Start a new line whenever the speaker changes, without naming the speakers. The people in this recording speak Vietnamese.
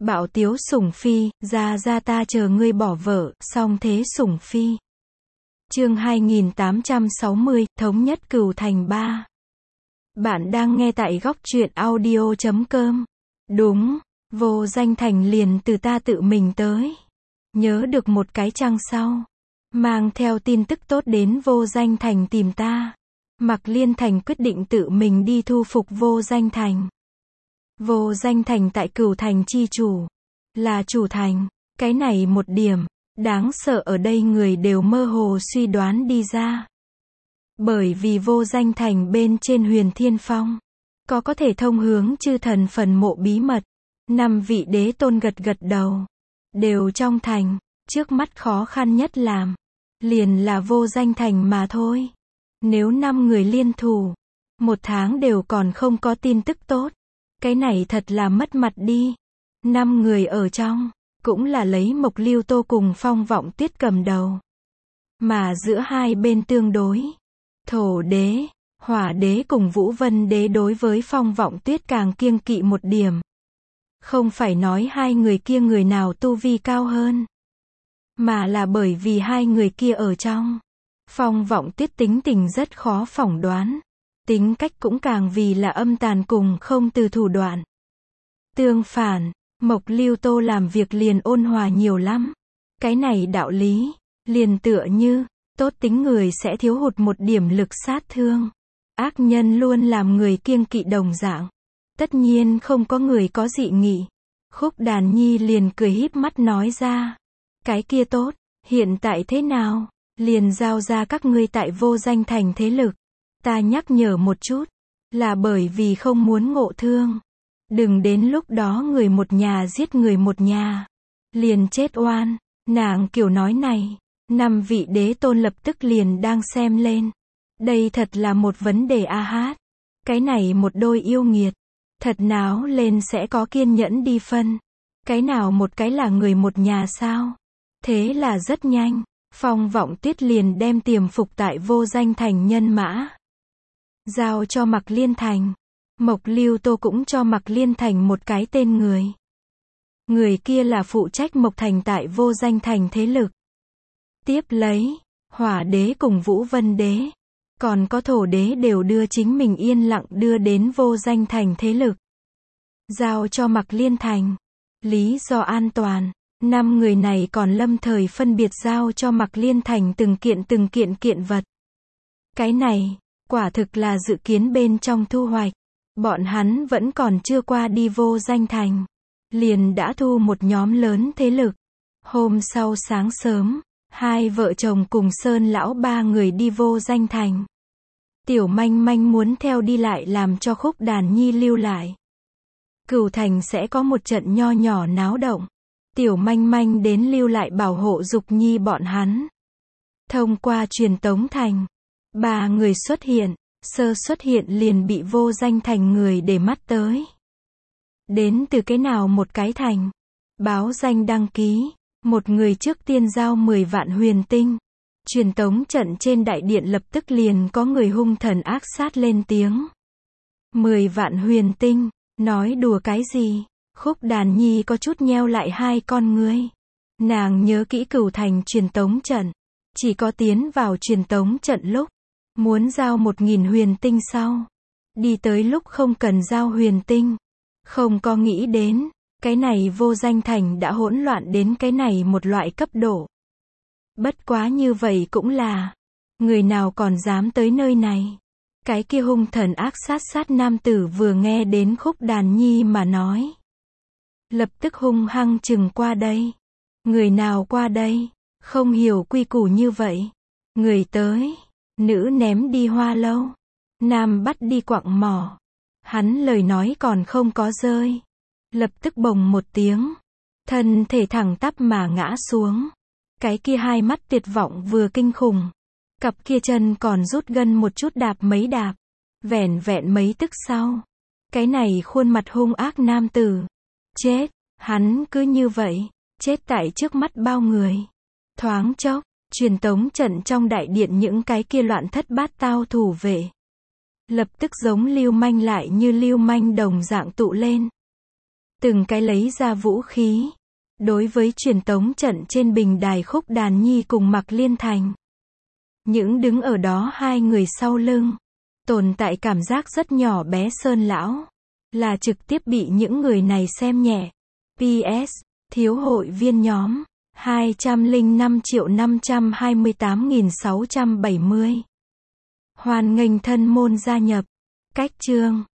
Bạo tiếu sủng phi, ra ta chờ ngươi bỏ vợ, song thế sủng phi. Chương 2860, Thống nhất Cửu Thành 3. Bạn đang nghe tại góc truyện audio.com. Đúng, Vô Danh Thành liền từ ta tự mình tới. Nhớ được một cái trăng sau, mang theo tin tức tốt đến Vô Danh Thành tìm ta. Mạc Liên Thành quyết định tự mình đi thu phục Vô Danh Thành. Vô Danh Thành tại Cửu Thành chi chủ, là chủ thành. Cái này một điểm đáng sợ ở đây người đều mơ hồ suy đoán đi ra. Bởi vì Vô Danh Thành bên trên Huyền Thiên Phong có thể thông hướng chư thần phần mộ bí mật. 5 vị đế tôn gật đầu. Đều trong thành, trước mắt khó khăn nhất làm liền là Vô Danh Thành mà thôi. Nếu 5 người liên thủ, 1 tháng đều còn không có tin tức tốt. Cái này thật là mất mặt đi. 5 người ở trong, cũng là lấy Mộc Lưu Tô cùng Phong Vọng Tuyết cầm đầu. Mà giữa hai bên tương đối, Thổ Đế, Hỏa Đế cùng Vũ Vân Đế đối với Phong Vọng Tuyết càng kiêng kỵ một điểm. Không phải nói hai người kia người nào tu vi cao hơn, mà là bởi vì hai người kia ở trong. Phong Vọng Tuyết tính tình rất khó phỏng đoán. Tính cách cũng càng vì là âm tàn cùng không từ thủ đoạn. Tương phản, Mộc Lưu Tô làm việc liền ôn hòa nhiều lắm. Cái này đạo lý, liền tựa như, tốt tính người sẽ thiếu hụt một điểm lực sát thương. Ác nhân luôn làm người kiêng kỵ đồng dạng. Tất nhiên không có người có dị nghị. Khúc Đàn Nhi liền cười híp mắt nói ra. Cái kia tốt, hiện tại thế nào? Liền giao ra các ngươi tại Vô Danh Thành thế lực. Ta nhắc nhở một chút, là bởi vì không muốn ngộ thương. Đừng đến lúc đó người một nhà giết người một nhà, liền chết oan. Nàng kiểu nói này, 5 vị đế tôn lập tức liền đang xem lên. Đây thật là một vấn đề a hát. Cái này một đôi yêu nghiệt, thật náo lên sẽ có kiên nhẫn đi phân. Cái nào một cái là người một nhà sao? Thế là rất nhanh, Phong Vọng Tuyết liền đem tiềm phục tại Vô Danh Thành nhân mã giao cho Mạc Liên Thành. Mộc Lưu Tô cũng cho Mạc Liên Thành một cái tên người. Người kia là phụ trách Mộc Thành tại Vô Danh Thành thế lực. Tiếp lấy, Hỏa Đế cùng Vũ Vân Đế, còn có Thổ Đế đều đưa chính mình yên lặng đưa đến Vô Danh Thành thế lực. Giao cho Mạc Liên Thành. Lý do an toàn, 5 người này còn lâm thời phân biệt giao cho Mạc Liên Thành từng kiện vật. Cái này, quả thực là dự kiến bên trong thu hoạch. Bọn hắn vẫn còn chưa qua đi Vô Danh Thành, liền đã thu một nhóm lớn thế lực. Hôm sau sáng sớm, 2 vợ chồng cùng Sơn lão 3 người đi Vô Danh Thành. Tiểu Manh Manh muốn theo đi lại làm cho Khúc Đàn Nhi lưu lại. Cửu Thành sẽ có một trận nho nhỏ náo động. Tiểu Manh Manh đến lưu lại bảo hộ Dục Nhi bọn hắn. Thông qua truyền tống thành, 3 người xuất hiện, sơ xuất hiện liền bị Vô Danh Thành người để mắt tới. Đến từ cái nào một cái thành? Báo danh đăng ký, một người trước tiên giao 10 vạn huyền tinh. Truyền tống trận trên đại điện lập tức liền có người hung thần ác sát lên tiếng. 10 vạn huyền tinh, nói đùa cái gì? Khúc Đàn Nhi có chút nheo lại hai con ngươi. Nàng nhớ kỹ Cửu Thành truyền tống trận, chỉ có tiến vào truyền tống trận lúc muốn giao 1000 huyền tinh sau, đi tới lúc không cần giao huyền tinh. Không có nghĩ đến, cái này Vô Danh Thành đã hỗn loạn đến cái này một loại cấp độ. Bất quá như vậy cũng là, người nào còn dám tới nơi này. Cái kia hung thần ác sát nam tử vừa nghe đến Khúc Đàn Nhi mà nói, lập tức hung hăng chừng qua đây. Người nào qua đây, không hiểu quy củ như vậy. Người tới, nữ ném đi hoa lâu, nam bắt đi quặng mỏ. Hắn lời nói còn không có rơi, lập tức bồng một tiếng, thân thể thẳng tắp mà ngã xuống. Cái kia hai mắt tuyệt vọng vừa kinh khủng, cặp kia chân còn rút gân một chút đạp mấy đạp. Vẻn vẹn mấy tức sau, cái này khuôn mặt hung ác nam tử chết. Hắn cứ như vậy chết tại trước mắt bao người. Thoáng chốc, truyền tống trận trong đại điện những cái kia loạn thất bát tao thủ vệ lập tức giống lưu manh lại như lưu manh đồng dạng tụ lên. từng cái lấy ra vũ khí. Đối với truyền tống trận trên bình đài Khúc Đàn Nhi cùng Mạc Liên Thành. Những đứng ở đó hai người sau lưng. Tồn tại cảm giác rất nhỏ bé Sơn lão. Là trực tiếp bị những người này xem nhẹ. PS. Thiếu hội viên nhóm. 205.528.670. Hoan nghênh thân môn gia nhập. Cách chương.